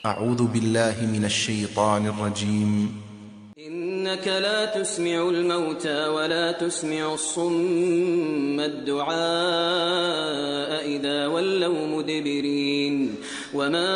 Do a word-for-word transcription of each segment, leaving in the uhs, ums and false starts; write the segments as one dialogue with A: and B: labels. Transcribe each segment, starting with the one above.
A: أعوذ بالله من الشيطان الرجيم.
B: إنك لا تسمع الموتى ولا تسمع الصم الدعاء إذا ولوا مدبرين وما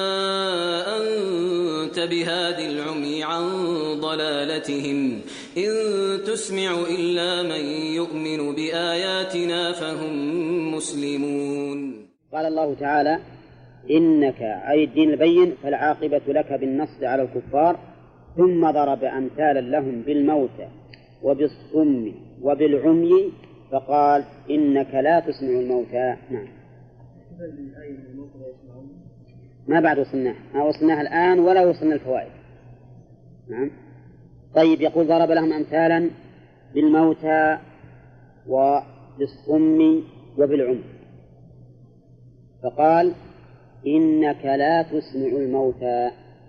B: أنت بهاد العمي عن ضلالتهم إن تسمع إلا من يؤمن بآياتنا فهم مسلمون.
C: قال الله تعالى: إنك أي الدين البين فالعاقبة لك بالنصر على الكفار، ثم ضرب أمثالا لهم بالموتى وبالصم وبالعمي فقال: إنك لا تسمع الموتى. نعم. ما بعد وصلناها، ما وصلناها الآن ولا وصلنا الفوائد. نعم. طيب، يقول: ضرب لهم أمثالا بالموتى وبالصم وبالعمي فقال: إنك لا تسمع الموتى.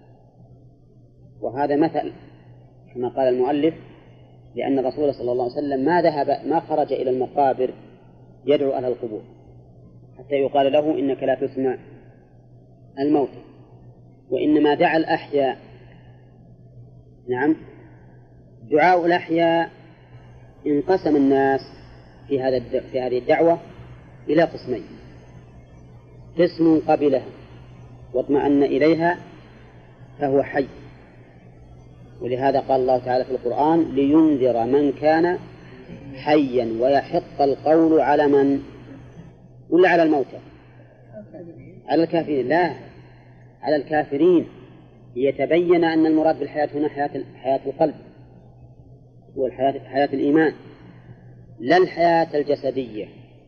C: وهذا مثل كما قال المؤلف، لأن الرسول صلى الله عليه وسلم ما ذهب ما خرج إلى المقابر يدعو أهل القبور حتى يقال له إنك لا تسمع الموتى، وإنما دعا الأحياء. نعم. دعاء الأحياء انقسم الناس في هذا في هذه الدعوة إلى قسمين: قسم قبلها واطمأن إليها فهو حي، ولهذا قال الله تعالى في القرآن: لينذر من كان حيا ويحق القول على من؟ ولا على الموتى؟ على الكافرين. لا، على الكافرين، ليتبين أن المراد بالحياة هنا حياة حياة القلب والحياة حياة الإيمان، لا الحياة الجسدية،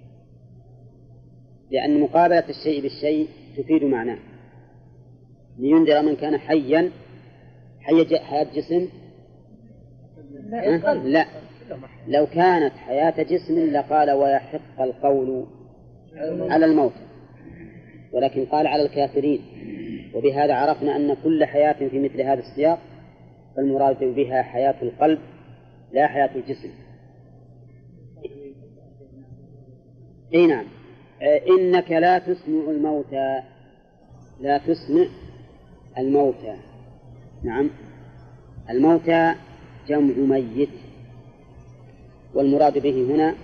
C: لأن مقابلة الشيء بالشيء تفيد معناه. لينذر من كان حيا، حي حياة جسم؟ لا. لا، لو كانت حياة جسم لقال ويحق القول على الموت، ولكن قال على الكافرين، وبهذا عرفنا أن كل حياة في مثل هذا السياق فالمراد بها حياة القلب لا حياة الجسم. اي نعم. إنك لا تسمع الموتى، لا تسمع الموتى. نعم. الموتى جمع ميت، والمراد به هنا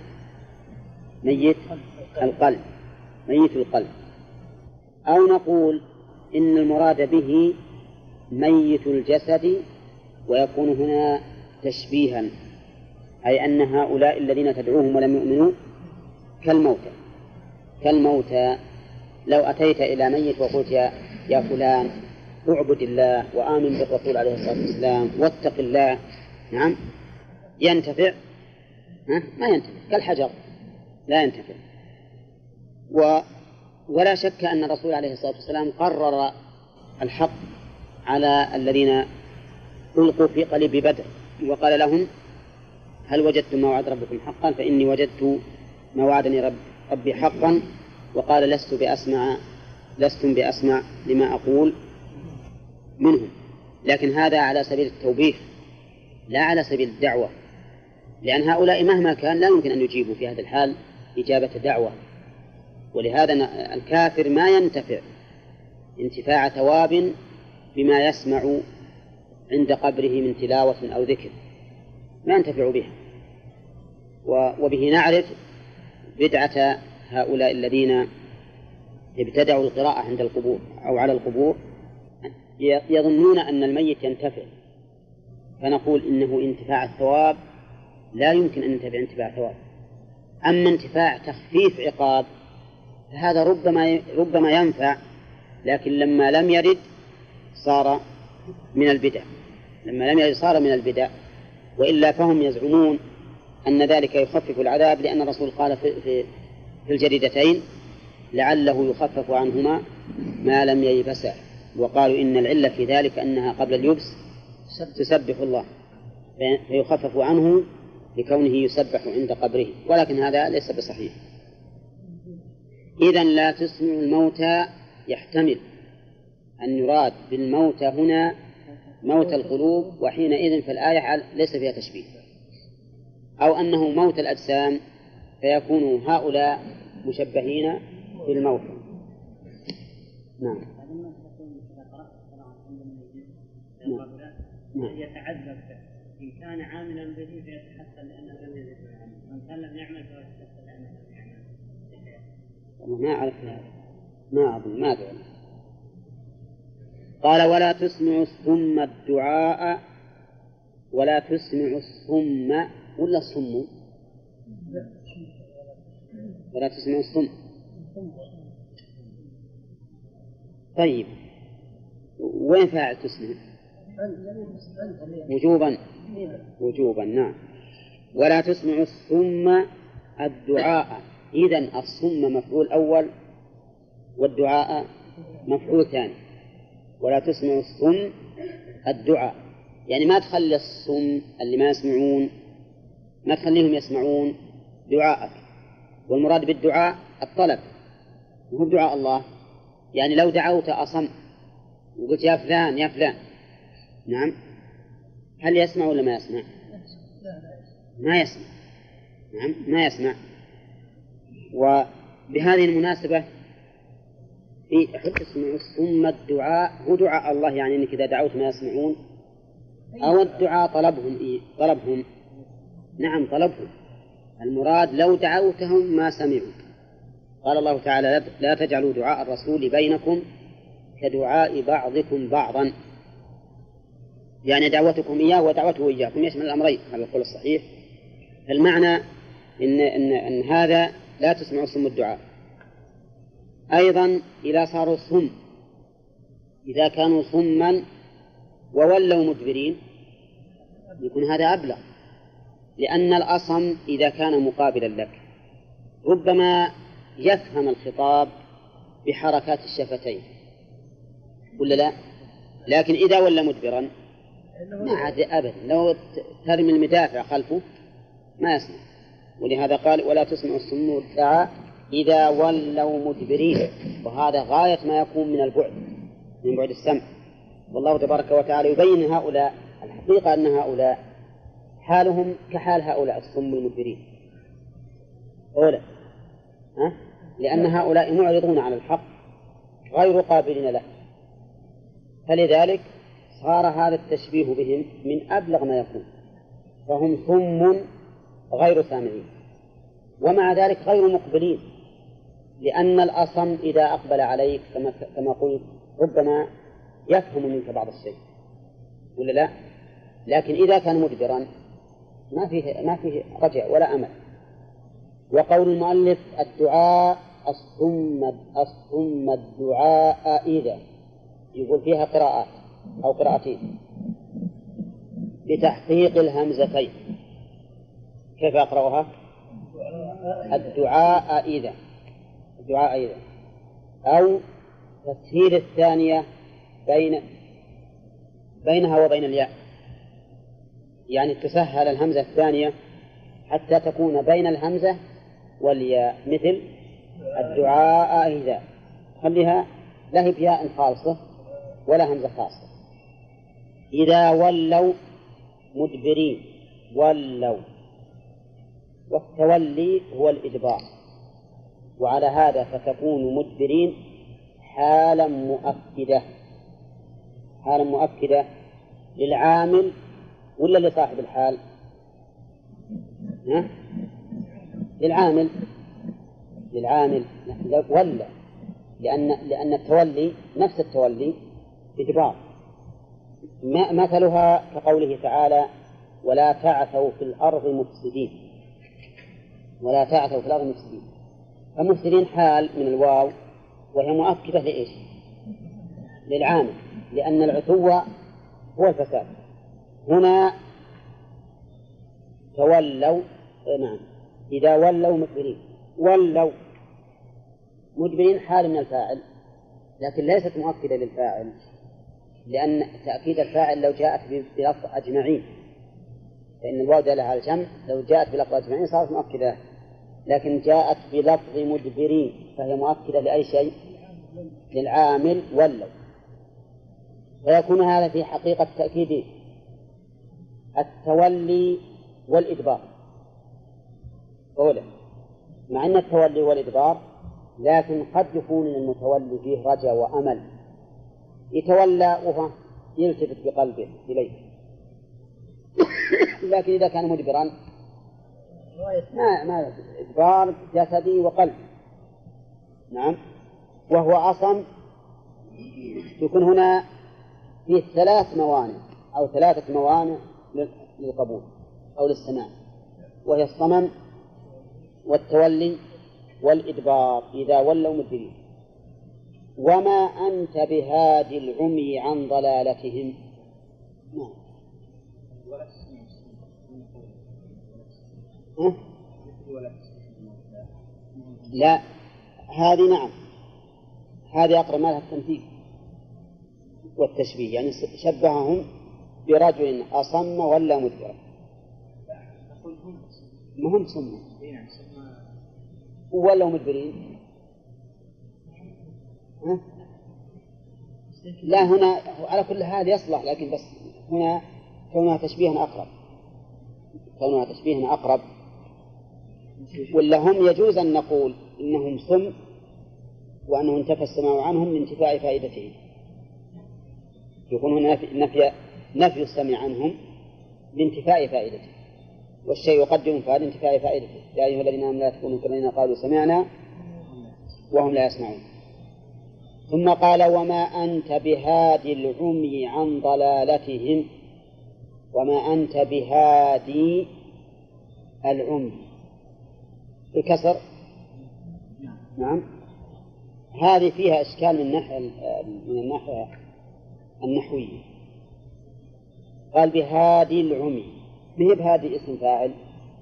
C: ميت القلب، ميت القلب. أو نقول إن المراد به ميت الجسد، ويكون هنا تشبيها، أي أن هؤلاء الذين تدعوهم ولم يؤمنوا كالموتى كالموتى لو أتيت إلى ميت وقلت يا, يا فلان اعبد الله وآمن بالرسول عليه الصلاة والسلام واتق الله، نعم، ينتفع؟ ها؟ ما ينتفع، كالحجر لا ينتفع. و ولا شك أن الرسول عليه الصلاة والسلام قرر الحق على الذين ألقوا في قلب بدر، وقال لهم: هل وجدتم ما وعد ربكم حقا؟ فإني وجدت ما وعدني رب ربي حقا. وقال: لست بأسمع لستم بأسمع لما أقول منهم. لكن هذا على سبيل التوبيخ لا على سبيل الدعوة، لأن هؤلاء مهما كان لا يمكن أن يجيبوا في هذا الحال إجابة دعوة. ولهذا الكافر ما ينتفع انتفاع ثواب بما يسمع عند قبره من تلاوة أو ذكر، ما ينتفع بها. وبه نعرف بدعة هؤلاء الذين ابتدعوا القراءة عند القبور أو على القبور، يظنون أن الميت ينتفع، فنقول إنه انتفاع الثواب لا يمكن أن ينتفع انتفاع ثواب. أما انتفاع تخفيف عقاب فهذا ربما ربما ينفع، لكن لما لم يرد صار من البدع لما لم يرد صار من البدع وإلا فهم يزعمون أن ذلك يخفف العذاب، لأن الرسول قال في, في, في الجريدتين: لعله يخفف عنهما ما لم ييبسا. وقالوا إن العلة في ذلك أنها قبل اليبس تسبح الله فيخفف عنه لكونه يسبح عند قبره، ولكن هذا ليس بصحيح. إذن لا تسمع الموتى يحتمل أن يراد بالموتى هنا موت القلوب، وحينئذ فالآية ليس فيها تشبيه، أو أنه موت الأجسام فيكون هؤلاء مشبهين بالموتى. نعم.
D: يتعذب إن كان عاملا به فيتحصل لأنه لم يزد العمل، وإن كان لم يعمل فيتحصل لأنه لم يعمل.
C: والله ما أعرف هذا، ما أظن ما أدري. قال ولا تسمع الصم الدعاء، ولا تسمع الصم ولا الصم، ولا تسمع الصم. طيب وين فاعل تسمع؟ وجوبا، وجوبا نعم. ولا تسمع الصم الدعاء، إذن الصم مفعول أول والدعاء مفعول ثاني. ولا تسمع الصم الدعاء، يعني ما تخلي الصم اللي ما يسمعون، ما تخليهم يسمعون دعاءك. والمراد بالدعاء الطلب، وهو دعاء الله. يعني لو دعوت أصم وقلت يا فلان يا فلان، نعم، هل يسمع ولا ما يسمع؟ ما يسمع، نعم ما يسمع. وبهذه المناسبة في حتى تسمعوا الصم الدعاء، هو دعاء الله، يعني أنك إذا دعوت ما يسمعون، أو الدعاء طلبهم إيه؟ طلبهم، نعم طلبهم. المراد لو دعوتهم ما سمعوا. قال الله تعالى لا تجعلوا دعاء الرسول بينكم كدعاء بعضكم بعضا، يعني دعوتكم إياه ودعوته إياكم يشمل الأمرين على القول الصحيح. المعنى إن, إن, إن هذا لا تسمعوا صم الدعاء. أيضا إذا صاروا صم، إذا كانوا صما وولوا مدبرين يكون هذا أبلغ، لأن الأصم إذا كان مقابلا لك ربما يفهم الخطاب بحركات الشفتين ولا لا؟ لكن إذا ولا مدبرا ما عاد أبدا، لو ترمي المدافع خلفه ما يسمع. ولهذا قال ولا تسمع الصم الدعاء إذا ولوا مدبرين، وهذا غاية ما يكون من البعد، من بعد السمع. والله تبارك وتعالى يبين هؤلاء الحقيقة أن هؤلاء حالهم كحال هؤلاء الصم المدبرين أولا، ها؟ لأن هؤلاء معرضون على الحق غير قابلين له، فلذلك صار هذا التشبيه بهم من أبلغ ما يكون، فهم صم غير سامعين، ومع ذلك غير مقبلين، لأن الأصم إذا أقبل عليك كما كما قلت ربما يفهم منك بعض الشيء ولا لا؟ لكن إذا كان مدبرا ما فيه ما فيه رجع ولا أمل. وقول المؤلف الدعاء الصم الصم الدعاء إذا، يقول فيها قراءات أو قراءتين بتحقيق الهمزتين. كيف أقرأها؟ الدعاء إذا، الدعاء إذا، أو تسهيل الثانية بين بينها وبين الياء، يعني تسهل الهمزة الثانية حتى تكون بين الهمزة والياء، مثل الدعاء إذا، خليها لا هي بياء خالصة ولا همزة خاصة. إذا ولوا مدبرين، ولوا، والتولي هو الإدبار، وعلى هذا فتكون مدبرين حالا مؤكدة، حالا مؤكدة للعامل ولا لصاحب الحال؟ ها؟ للعامل، للعامل ولا، لأن لأن التولي نفس التولي إدبار. مثلها كقوله تعالى ولا تعثوا في الأرض مفسدين، ولا تعثوا في الأرض مفسدين، فمفسدين حال من الواو وهي مؤكدة لإيش؟ للعامل، لأن العثو هو الفساد. هنا تولوا، نعم، إذا ولوا مدبرين، ولوا مدبرين حال من الفاعل، لكن ليست مؤكدة للفاعل، لأن تأكيد الفاعل لو جاءت بلفظ أجمعين، فإن الواو دالة على الجمع، لو جاءت بلفظ أجمعين صارت مؤكدة، لكن جاءت بلفظ مدبرين فهي مؤكدة لأي شيء؟ للعامل ولوا، فيكون هذا في حقيقة تأكيد التولي والإدبار أولا، مع أن التولي والإدبار، لكن قد يكون المتولي فيه رجاء وأمل، يتولى وهو يلتفت بقلبه إليه لكن إذا كان مدبرا ما ما إدبار جسدي وقلب. نعم. وهو أصم يكون هنا فيه ثلاث موانع أو ثلاثة موانع للقبول أو للسماع، وهي الصمم والتولي والإدبار إذا ولوا مدبرين. وما أنت بهادي العمي عن ضلالتهم. نعم. أه؟ لا، هذه نعم، هذه أقرب ما لها التمثيل والتشبيه، يعني شبههم برجل أصم ولا مدبر. ما هم صم ولا مدبرين. أه؟ لا، هنا على كل حال يصلح، لكن بس هنا كونها تشبيها أقرب، كونها تشبيها أقرب. ولا هم يجوز أن نقول إنهم صم وأنه انتفى السماع عنهم لانتفاء فائدتهم، يكون هنا نفي نفي السمع عنهم لانتفاء فائدته، والشيء يقدم فائدة انتفاء فائدته. يا أيها الذين آمنوا لا تكونوا كالذين قالوا سمعنا وهم لا يسمعون. ثم قال وما أنت بهادي العمي عن ضلالتهم. وما أنت بهادي العمي بكسر. نعم. هذه فيها إشكال من الناحية من الناحية النحوية. قال بهادي العمي، ما هي بهادي اسم فاعل؟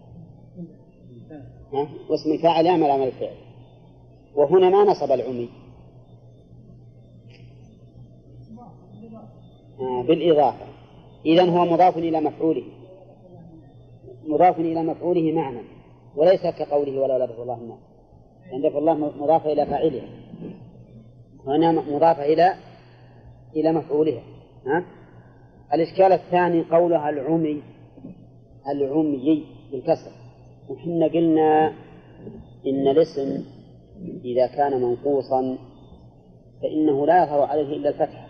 C: ها؟ واسم الفاعل يعمل عمل الفعل، وهنا ما نصب العمي آه بالإضافة، إذن هو مضاف إلى مفعوله، مضاف إلى مفعوله معنى، وليس كقوله ولا لفظ الله الناس، لأن لفظ الله مضافة إلى فاعله، وهنا مضافة إلى إلى مفعولها. ها؟ الإشكال الثاني قولها العمي، العمي بالكسر، وحنا قلنا إن الاسم إذا كان منقوصا فإنه لا يظهر عليه إلا الفتحة،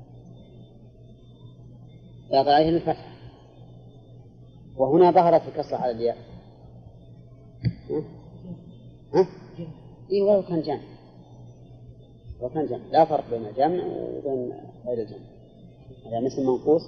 C: لا يظهر عليه إلا الفتحة، وهنا ظهرت الكسر على الياء. ها؟ ها؟ إيه، ولو كان جمع، ولو كان جمع لا فرق بين الجمع وبين غير الجمع. هذا مثل منقوص.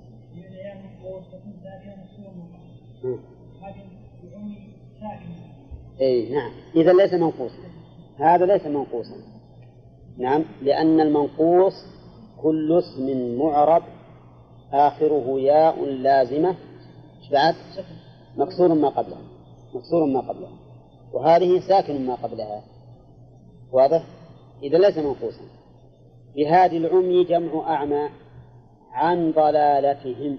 C: اي نعم، اذا ليس منقوصا، هذا ليس منقوصا. نعم، لان المنقوص كل اسم معرب اخره ياء لازمه بعد مكسور ما قبلها، مكسور ما قبلها، وهذه ساكن ما قبلها. واضح؟ اذا ليس منقوصا. بهادي العمي جمع اعمى عن ضلالتهم.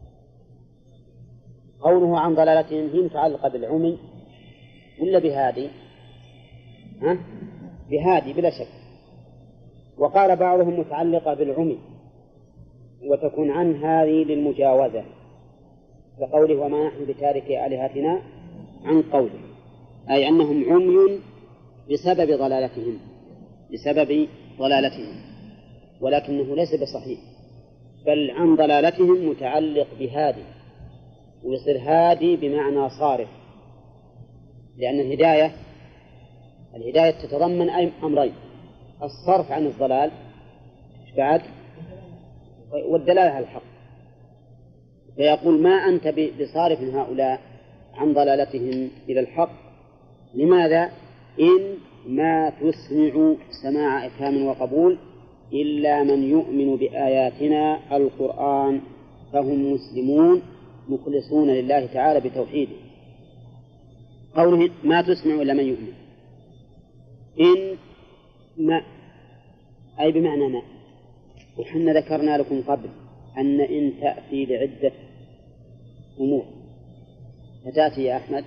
C: قوله عن ضلالتهم هي متعلقة بالعمي ولا بهادي؟ ها؟ بهادي بلا شك. وقال بعضهم متعلقة بالعمي، وتكون عن هذه للمجاوزة، كقوله وما نحن بتاركي آلهتنا عن قوله، أي أنهم عمي بسبب ضلالتهم، بسبب ضلالتهم، ولكنه ليس بصحيح، بل عن ضلالتهم متعلق بهادي، ويصير هادي بمعنى صارف، لأن الهداية الهداية تتضمن أي أمرين: الصرف عن الضلال بعد والدلالة على الحق. فيقول ما أنت بصارف هؤلاء عن ضلالتهم إلى الحق. لماذا؟ إن ما تسمع سماع إفهام وقبول إلا من يؤمن بآياتنا القرآن فهم مسلمون مخلصون لله تعالى بتوحيده. قوله ما تسمع إلا من يؤمن، إن ما أي بمعنى ما، وحنا ذكرنا لكم قبل أن إن تأتي لعدة أمور، فتأتي يا أحمد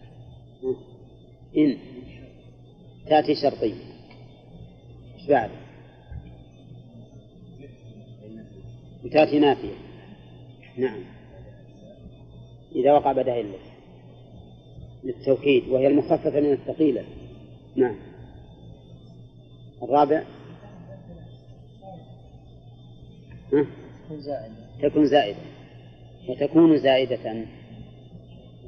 C: إن تأتي شرطية، إيش بعد؟ وتأتي نافية. نعم، إذا وقع بدها إلا للتوكيد، وهي المخففة من الثقيلة. نعم. الرابع ها؟ تكون زائدة، وتكون زائدة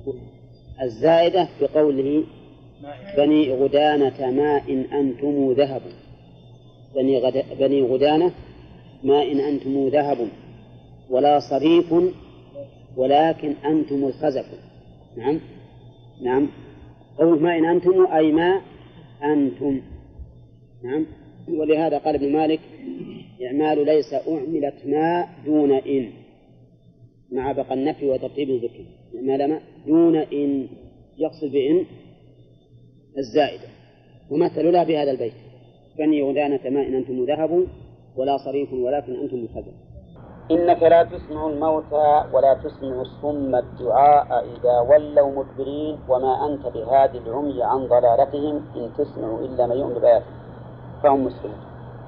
C: الزائدة بقوله بني غدانة ماء أنتم ذهب، بني, غد... بني غدانة ماء أنتم ذهب ولا صريف ولكن أنتم الخزف. نعم نعم قول ماء أنتم أي ماء أنتم. نعم. ولهذا قال ابن مالك إعمال ليس أعملت ماء دون إن مع بقى النفي وترتيب الذكر. إعمال ماء دون إن يقصد بإن الزائدة، ومثلوا لها بهذا البيت بني غدانة ماء أنتم ذهب ولا صريف ولكن أنتم الخزف.
E: إنك لا تسمع الموتى ولا تسمع الصم الدعاء إذا ولوا مدبرين وما أنت بهادي العمي عن ضلالتهم إن تسمع إلا من يؤمن بآياتهم فهم مسلمون.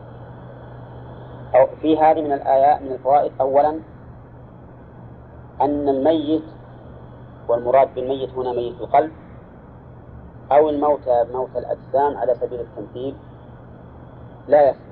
E: أو في هذه من الآيات من الفوائد أولا أن الميت، والمراد بالميت هنا ميت القلب أو الموتى موتى الأجسام على سبيل التمثيل، لا يسمع.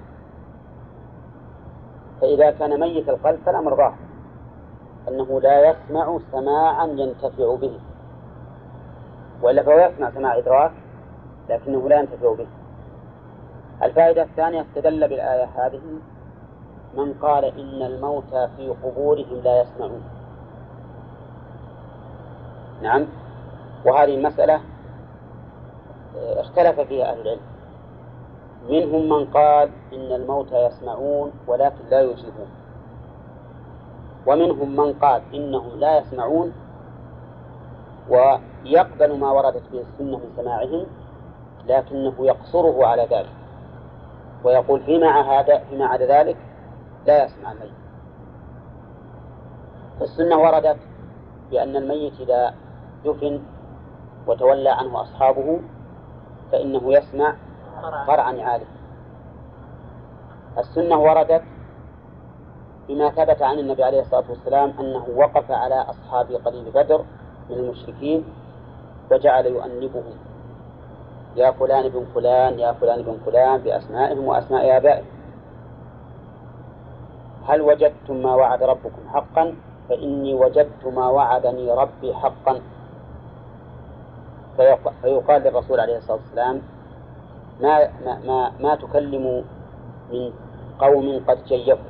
E: فإذا كان ميت القلب فالأمر ظاهر أنه لا يسمع سماعا ينتفع به، وإلا فهو يسمع سماع إدراك لكنه لا ينتفع به. الفائدة الثانية استدل بالآية هذه من قال إن الموتى في قبورهم لا يسمعون. نعم. وهذه المسألة اختلف فيها أهل العلم، منهم من قال إن الموتى يسمعون ولكن لا يجيبون، ومنهم من قال إنهم لا يسمعون ويقبل ما وردت به السنة من سماعهم لكنه يقصره على ذلك ويقول فيما عدا فيما عدا ذلك لا يسمع الميت. السنة وردت بأن الميت إذا دفن وتولى عنه أصحابه فإنه يسمع قرع نعاله. السنة وردت بما ثبت عن النبي عليه الصلاة والسلام أنه وقف على أصحاب قليل بدر من المشركين وجعل يؤنبهم يا فلان بن فلان يا فلان بن فلان بأسمائهم وأسماء آبائهم. هل وجدتم ما وعد ربكم حقا؟ فإني وجدت ما وعدني ربي حقا. فيقال للرسول عليه الصلاة والسلام ما, ما, ما, ما تكلم من قوم قد جيفوا،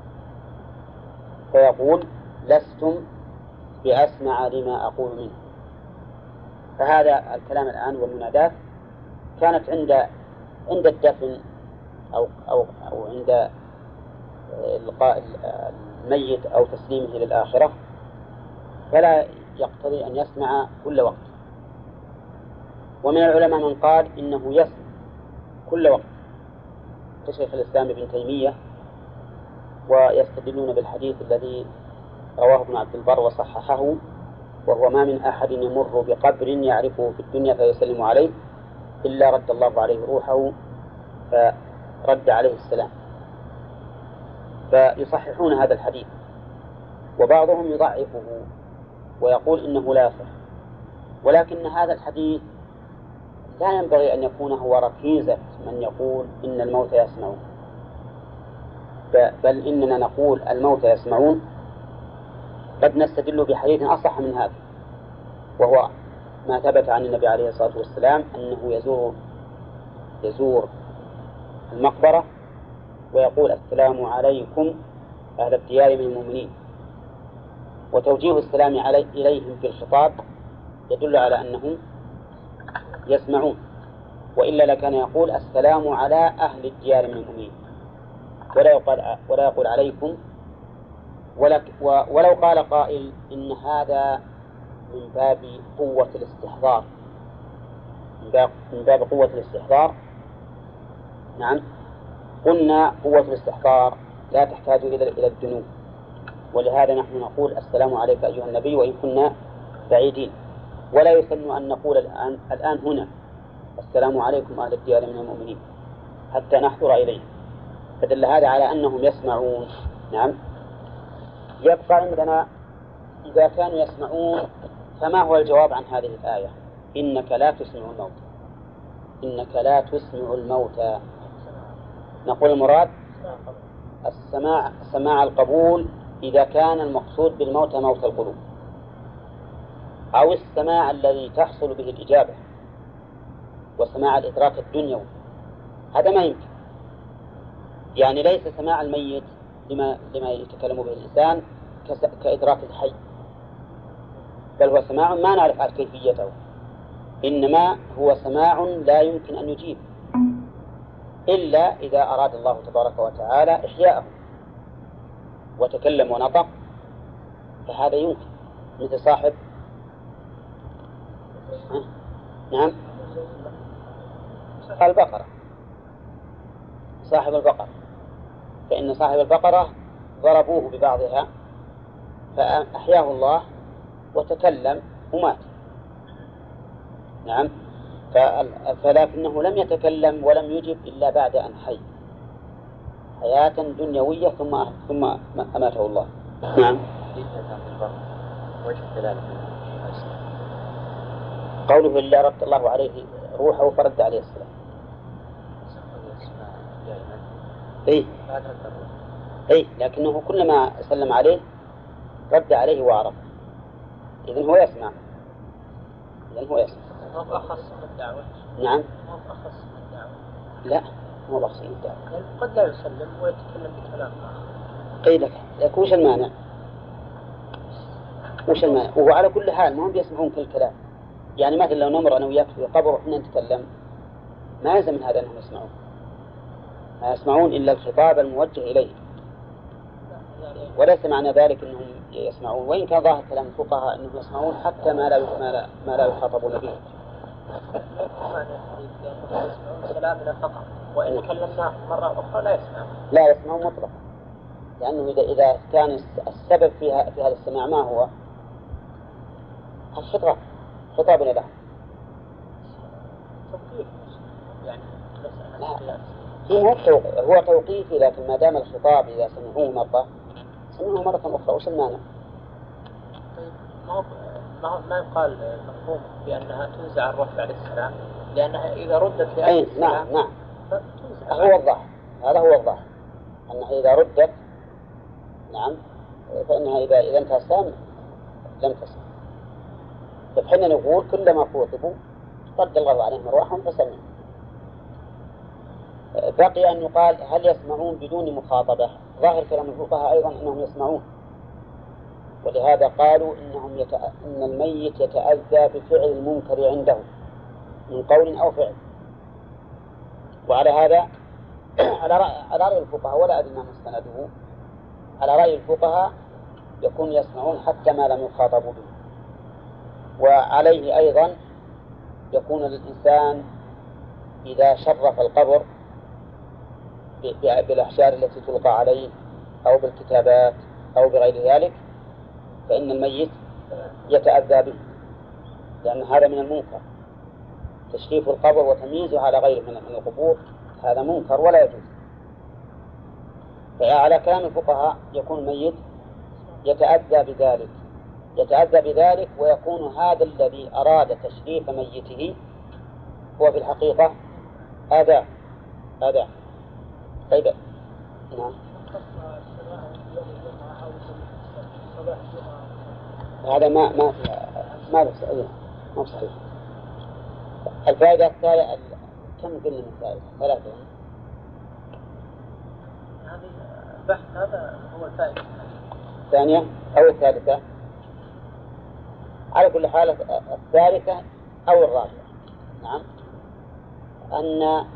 E: فيقول لستم بأسمع لما أقول منه. فهذا الكلام الآن والمنادات كانت عند عند الدفن أو أو أو عند لقاء الميت أو تسليمه للآخرة، فلا يقتضي أن يسمع كل وقت. ومن العلماء من قال إنه يسمع كل وقت كشيخ الإسلام ابن تيمية، ويستدلون بالحديث الذي رواه ابن عبد البر وصححه، وهو ما من أحد يمر بقبر يعرفه في الدنيا فيسلم عليه إلا رد الله عليه روحه فرد عليه السلام. فيصححون هذا الحديث، وبعضهم يضعفه ويقول إنه لا يصح. ولكن هذا الحديث لا ينبغي أن يكون هو ركيزة من يقول إن الموتى يسمعون، بل إننا نقول الموتى يسمعون قد نستدل بحديث أصح من هذا، وهو ما ثبت عن النبي عليه الصلاة والسلام أنه يزور يزور المقبرة ويقول السلام عليكم أهل الديار من المؤمنين، وتوجيه السلام علي إليهم في الخطاب يدل على أنهم يسمعون، وإلا لكان يقول السلام على أهل الديار من المؤمنين ولا يقول, ولا يقول عليكم. ولو قال قائل إن هذا من باب قوة الاستحضار من باب قوة الاستحضار نعم، قلنا قوة الاستحضار لا تحتاج إلى إلى الدنو، ولهذا نحن نقول السلام عليك أيها النبي وإن كنا بعيدين، ولا يسن أن نقول الآن, الآن هنا السلام عليكم أهل الديار من المؤمنين حتى نحضر إليه، فدل هذا على أنهم يسمعون. نعم. يبقى عندنا إذا كانوا يسمعون فما هو الجواب عن هذه الآية إنك لا تسمع الموتى إنك لا تسمع الموتى؟ نقول المراد السماع سماع القبول إذا كان المقصود بالموتى موت القلوب، أو السماع الذي تحصل به الإجابة وسماع الإدراك الدنيوي، هذا ما يمكن. يعني ليس سماع الميت لما, لما يتكلم به الإنسان كإدراك الحي، بل هو سماع ما نعرف عن كيفيته، إنما هو سماع لا يمكن أن يجيب إلا إذا أراد الله تبارك وتعالى إحياءه وتكلم ونطق، فهذا يمكن، مثل صاحب نعم البقرة، صاحب البقرة، فإن صاحب البقرة ضربوه ببعضها فأحياه الله وتكلم ومات. نعم، فلكنه لم يتكلم ولم يجب إلا بعد أن حي حياة دنيوية ثم ثم أماته الله. نعم. قوله إلا رد الله عليه روحه فرد عليه السلام. إيه إيه لكنه كلما سلم عليه رد عليه وعرف، إذن هو يسمع، إذن هو يسمع.
F: ما هو أخص من الدعوة.
E: نعم.
F: ما هو أخص من الدعوة.
E: لا مو بخص من الدعوة.
F: يعني قد لا يسلم ويتكلم بكلام آخر.
E: قيل لك لك وش المانع؟ وش المانع؟ وهو على كل حال ما هم بيسمعون كل كلام. يعني مثلا لو نمر أنا وياك في قبر وإحنا نتكلم ما يلزم من هذا أنهم يسمعون، ما يسمعون إلا الخطاب الموجه إليه، وليس معنى ذلك أنهم يسمعون، وإن كان ظاهر كلام الفقهاء أنهم يسمعون حتى ما لا ما لا, ما لا يخاطبون به.
F: كلامنا فقط، وإن كلمناه مرة أخرى لا يسمع.
E: لا يسمعون مطلقا، لأنه إذا إذا كان السبب فيها في هذا السماع ما هو الخطاب، خطابنا له.
F: يعني
E: هو هو توقيفي، لكن ما دام الخطاب إذا سمعوه مرة سمعوه مرة أخرى وش المانع؟
F: ما ما ما يقال مفهوم بأنها تنزع الروح بعد السلام، لأنها إذا ردت لأهل السلام.
E: نعم نعم هو الظاهر، هذا هو الظاهر أنها إذا ردت نعم فإنها إذا إذا انتهى السلام لم تسمع. فحين نقول كلما خوطبوا رد الله عليهم أرواحهم فسمعوا. بقي أن يقال هل يسمعون بدون مخاطبة؟ ظاهر كلام الفقهاء أيضا أنهم يسمعون، ولهذا قالوا إنهم يتأ... إن الميت يتأذى بفعل المنكر عنده من قول أو فعل. وعلى هذا على رأي, على رأي الفقهاء ولا أدري ما مستنده، على رأي الفقهاء يكون يسمعون حتى ما لم يخاطبوا به. وعليه أيضا يكون الإنسان إذا شرف القبر بالأحجار التي تلقى عليه أو بالكتابات أو بغير ذلك فإن الميت يتأذى به، لأن هذا من المنكر. تشريف القبر وتمييزه على غيره من القبور هذا منكر ولا يجوز. فعلى كلام الفقهاء يكون الميت يتأذى بذلك يتأذى بذلك ويكون هذا الذي أراد تشريف ميته هو في الحقيقة أذى أذى. طيب نعم. هذا ما ما ما صحيح ما صحيح. الفائدة الثالثة كم قلنا من فائدة؟ ثلاثة.
F: هذه البحث هذا هو الفائدة
E: الثانية أو الثالثة؟ على كل حال الثالثة أو الرابعة. نعم. أن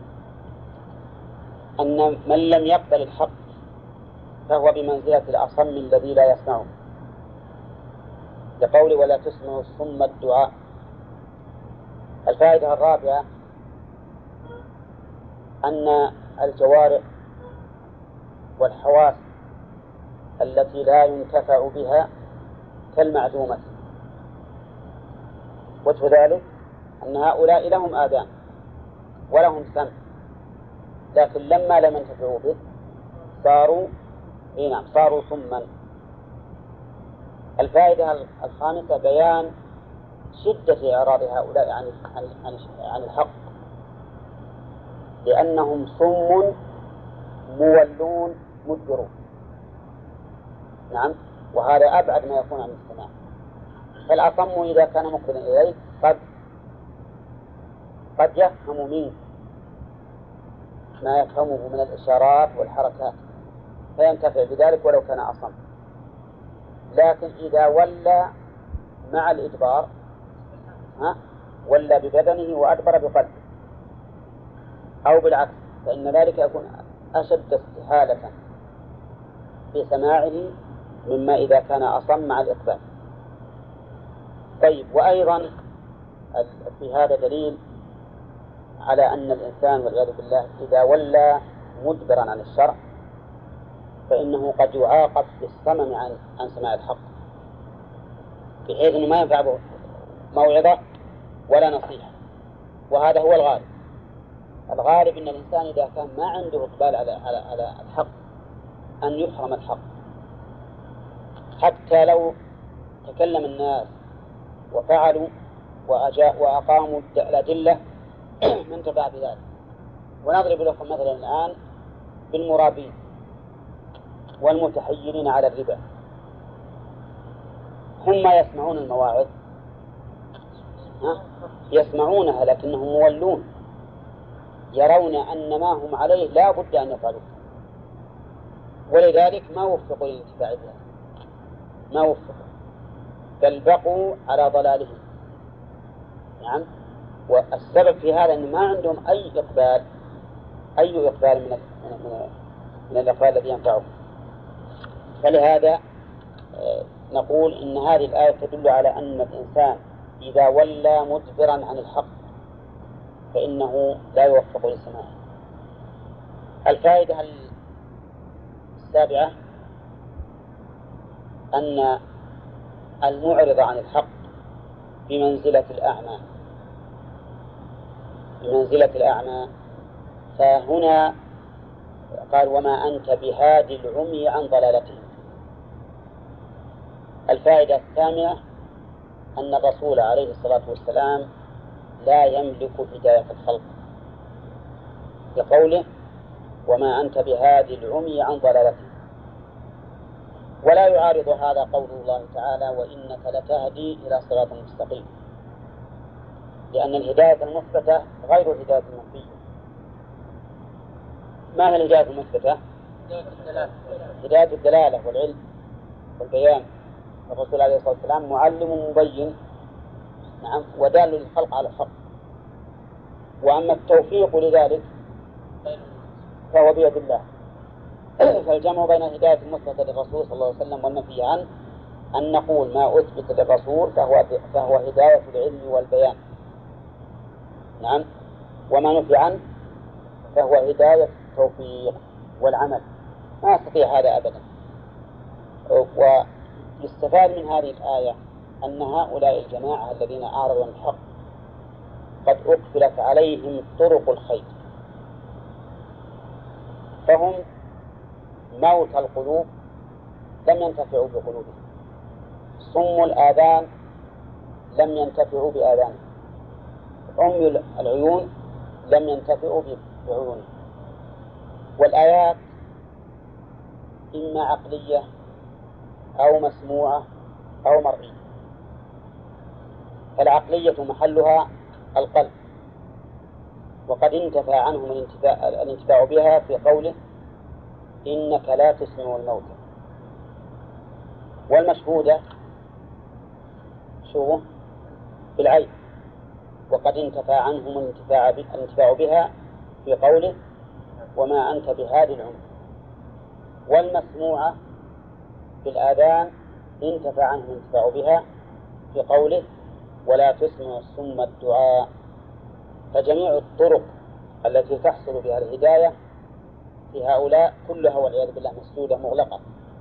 E: أن من لم يقبل الحق فهو بمنزلة الأصم الذي لا يسمعه، لقول ولا تسمع الصم الدعاء. الفائدة الرابعة أن الجوارح والحواس التي لا ينتفع بها كالمعدومة. وجه ذلك أن هؤلاء لهم آذان ولهم سمع، لكن لما لم ينتفعوا به صاروا نعم صاروا صما. الفائدة الخامسة بيان شدة إعراض هؤلاء عن عن عن الحق، لأنهم صم مولون مدبرون. نعم، وهذا أبعد ما يكون عن السماع. فالأصم إذا كان مقبلا إليك قد قد يفهم منك ما يفهمه من الإشارات والحركات فينتفع بذلك ولو كان أصم. لكن إذا ولى مع الإدبار ها ولى ببدنه وأدبر بقلبه أو بالعكس فإن ذلك يكون أشد استحالة في سماعه مما إذا كان أصم مع الإقبال. طيب، وأيضا في هذا دليل على أن الإنسان والعياذ بالله إذا ولى مدبرا عن الشرع فإنه قد يعاقب بالصمم عن عن سماع الحق، بحيث أنه ما ينفع به موعظة ولا نصيحة. وهذا هو الغالب. الغالب أن الإنسان إذا كان ما عنده إقبال على على على الحق أن يحرم الحق، حتى لو تكلم الناس وفعلوا وأجاء وأقاموا الأدلة من تبع بذلك. ونضرب لكم مثلا الآن بالمرابين والمتحيلين على الربا، هم يسمعون المواعظ يسمعونها لكنهم مولون، يرون أن ما هم عليه لا بد أن يفعلوا، ولذلك ما وفقوا للانتفاع بها، ما وفقوا بل بقوا على ضلالهم. نعم. والسبب في هذا أن ما عندهم أي إقبال أي إقبال من من من الإقبال الذي ينفعهم. فلهذا نقول إن هذه الآية تدل على أن الإنسان إذا ولى مدبرا عن الحق فإنه لا يوفق لسماعه. الفائدة السابعة أن المعرض عن الحق بمنزلة الأعمى بمنزلة الأعمى فهنا قال وما أنت بهادي العمي عن ضلالتهم. الفائدة الثانية أن الرسول عليه الصلاة والسلام لا يملك هداية الخلق بقوله وما أنت بهادي العمي عن ضلالتهم. ولا يعارض هذا قول الله تعالى وإنك لتهدي إلى صراط مستقيم، لأن الهداية المثبتة غير الهداية المنفية. ما هي الهداية المثبتة؟ هداية الدلالة والعلم والبيان. الرسول عليه الصلاة والسلام معلم مبين، نعم، ودال للخلق على الحق. وأما التوفيق لذلك فهو بيد الله. فالجمع بين الهداية المثبتة للرسول صلى الله عليه وسلم والنفي عنه أن نقول ما أثبت للرسول فهو فهو هداية العلم والبيان، نعم، وما نفي عنه فهو هداية التوفيق والعمل. ما يستطيع هذا أبدا. ويستفاد من هذه الآية أن هؤلاء الجماعة الذين أعرضوا عن الحق قد أقفلت عليهم طرق الخير، فهم موت القلوب لم ينتفعوا بقلوبهم، صم الآذان لم ينتفعوا بآذانهم، عمي العيون لم ينتفعوا بعيونهم. والآيات إما عقلية أو مسموعة أو مرئية. فالعقلية محلها القلب، وقد انتفى عنهم الانتفاع, الانتفاع بها في قوله إنك لا تسمع الموتى. والمشهودة شو بالعين، وقد انتفى عنهم الانتفاع, الانتفاع بها في قوله وما أنت بهادي العمي. والمسموعة بالآذان انتفى عنهم الانتفاع بها في قوله ولا تسمع الصم الدعاء. فجميع الطرق التي تحصل بها الهداية في هؤلاء كلها والعياذ بالله مسدودة مغلقة.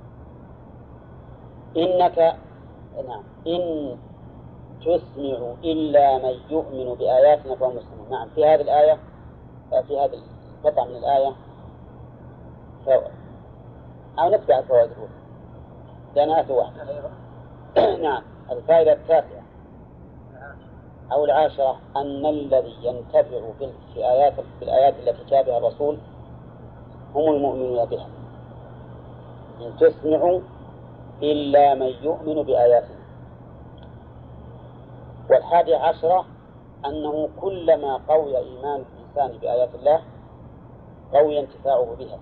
E: إنك نعم إن تسمع إلا من يؤمن بآياتنا فهو مسلم. نعم، في هذه الآية في هذه القطعة من الآية فوائد أو نتبع الفوائد الأولى لأنها آية واحدة. نعم. الفائدة التاسعة أو العاشرة أن الذي ينتفع في آيات في الآيات التي جاء بها الرسول هم المؤمنون بها. إن تسمعوا إلا من يؤمن بآياتنا. والحادي عشرة أنه كلما قوي إيمان الإنسان بآيات الله قوي انتفاعه بها،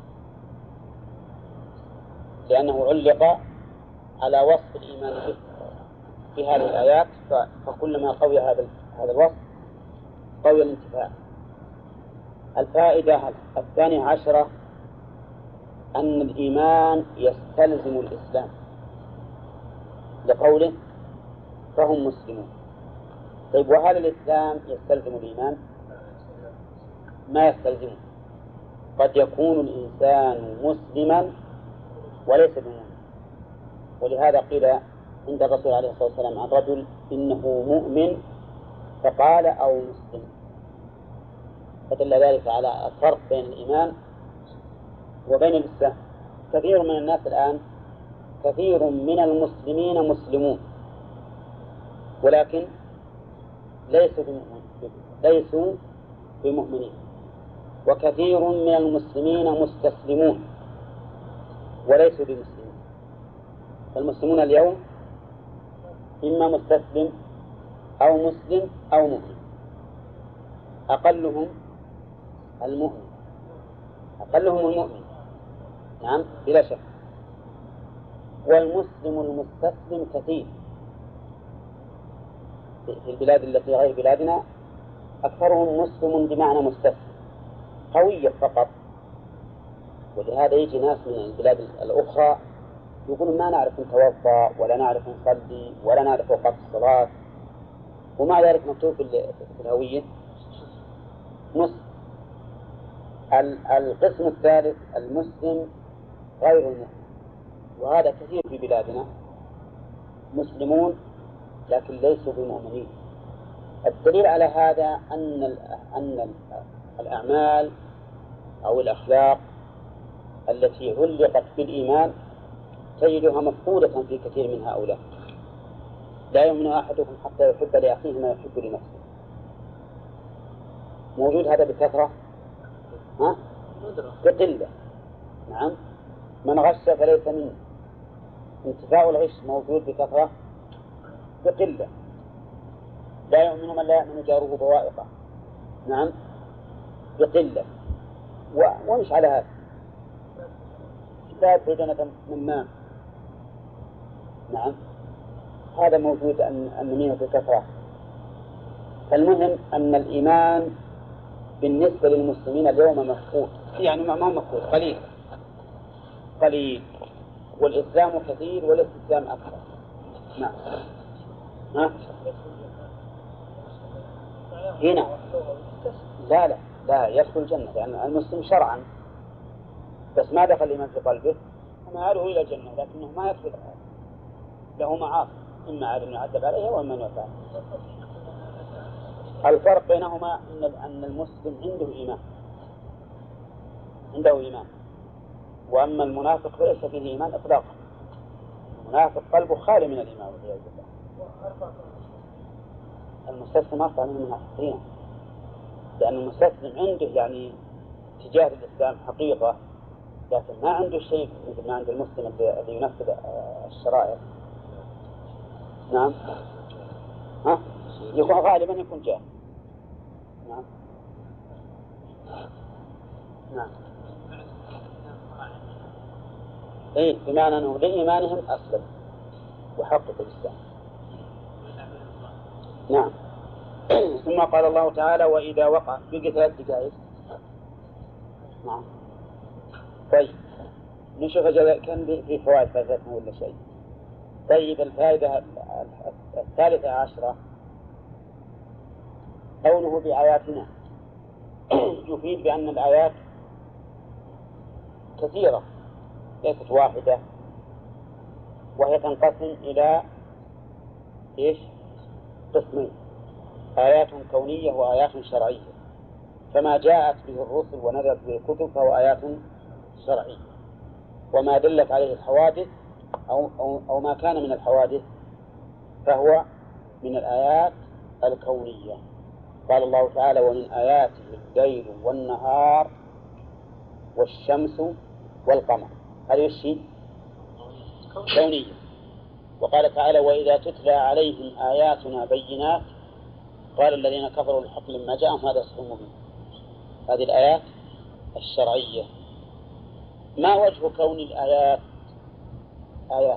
E: لأنه علق على وصف الإيمان به بهذه الآيات، فكلما قوي هذا هذا الوصف قوي الانتفاع. الفائدة الثانية عشرة أن الإيمان يستلزم الإسلام لقوله فهم مسلمون. طيب وهل الإسلام يستلزم الإيمان؟ ما يستلزمه. قد يكون الإنسان مسلما وليس بمؤمن، ولهذا قيل عند الرسول عليه الصلاة والسلام عن رجل إنه مؤمن فقال أو مسلم، فدل ذلك على الفرق بين الإيمان وبين الإسلام. كثير من الناس الآن كثير من المسلمين مسلمون ولكن ليسوا ليسوا بمؤمنين، وكثير من المسلمين مستسلمون وليسوا بمسلمين. فالمسلمون اليوم إما مستسلم أو مسلم أو مؤمن، أقلهم المؤمن أقلهم المؤمن نعم بلا شك. والمسلم المستسلم كثير في البلاد التي غير بلادنا، أكثرهم مسلم بمعنى مستسلم قوية فقط. ولهذا يجي ناس من البلاد الأخرى يقولون ما نعرف نتوضأ ولا نعرف نصلي ولا نعرف وقت الصلاة، ومع ذلك مكتوب في الهوية مسلم. القسم الثالث المسلم غير المؤمن، وهذا كثير في بلادنا، مسلمون لكن ليسوا بمؤمنين. الدليل على هذا أن أن الأعمال أو الأخلاق التي علقت بالإيمان تجدها مفقودة في كثير من هؤلاء. لا يؤمن أحدكم حتى يحب لأخيه ما يحب لنفسه. موجود هذا بكثرة؟ ها؟ بقلة. نعم. من غش فليس منه. انتفاع الغش موجود بكثرة بقلة. لا يؤمن من لا يؤمن جاره بوائقه. نعم بقلة. و... ومش على هذا لا يدخل جنة من ماء. نعم هذا موجود أن النميمة بكثرة. فالمهم أن الإيمان بالنسبة للمسلمين اليوم مفقود، يعني ما هو مفقود، قليل قليل، والإسلام كثير والاستسلام أكثر. نعم. ها؟ هنا لا لا لا يدخل الجنة، لأن يعني المسلم شرعا بس ما دخل الإيمان في قلبه ومآله إلى الجنة، لكنه ما يدخل له معاصي، إما عاد يعذب عليها وإما يفعل. الفرق بينهما أن أن المسلم عنده إيمان عنده إيمان وأما المنافق فليس فيه إيمان إطلاقا. المنافق قلبه خالي من الإيمان والعياذ بالله. المستسلم أرفع من المنافقين، لأن المستسلم عنده يعني تجاه الإسلام حقيقة، لكن ما عنده شيء مثل ما عند المسلم الذي ينفذ الشرائع. نعم. ها؟ يكون غالبا يكون جاهل. نعم. نعم. إيه بمعنى أنه لإيمانهم أسلم وحقق الإسلام. نعم. ثم قال الله تعالى وإذا وقع بقي ثلاث دقائق. نعم. طيب نشوف كان في فوائد فاتتنا ولا شيء. طيب الفائدة الثالثة عشرة قوله بآياتنا يفيد بأن الآيات كثيرة ليست واحدة، وهي تنقسم إلى إيش؟ قسمين: آيات كونية وآيات شرعية. فما جاءت به الرسل ونزلت به الكتب فهو آيات شرعية، وما دلت عليه الحوادث أو, أو, أو ما كان من الحوادث فهو من الآيات الكونية. قال الله تعالى ومن آياته الليل والنهار والشمس والقمر، هذه الشيء كونية. وقال تعالى وإذا تتلى عليهم آياتنا بينات قال الذين كفروا للحق لما جاءهم هذا سحر مبين. هذه الآيات الشرعية. ما وجه كون الآيات آيات؟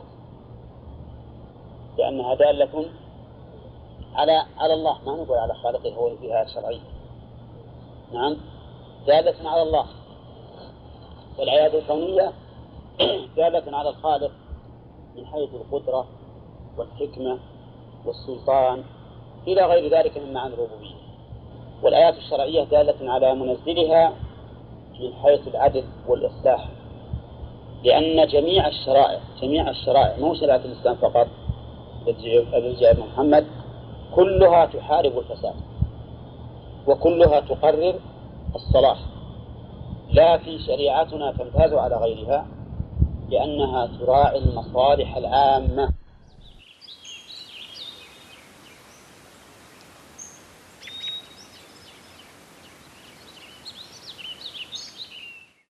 E: لأنها دالة على على الله، ما نقول على خالقه، هو فيها شرعية. نعم، دالة على الله. والآيات الكونية دالة على الخالق من حيث القدرة والحكمة والسلطان إلى غير ذلك من معاني الربوبية. والآيات الشرعية دالة على منزلها من حيث العدل والإصلاح، لأن جميع الشرائع جميع الشرائع مو شريعة الإسلام فقط الذي جاء محمد، كلها تحارب الفساد وكلها تقرر الصلاح. لا في شريعتنا تمتاز على غيرها لأنها تراعي المصالح العامة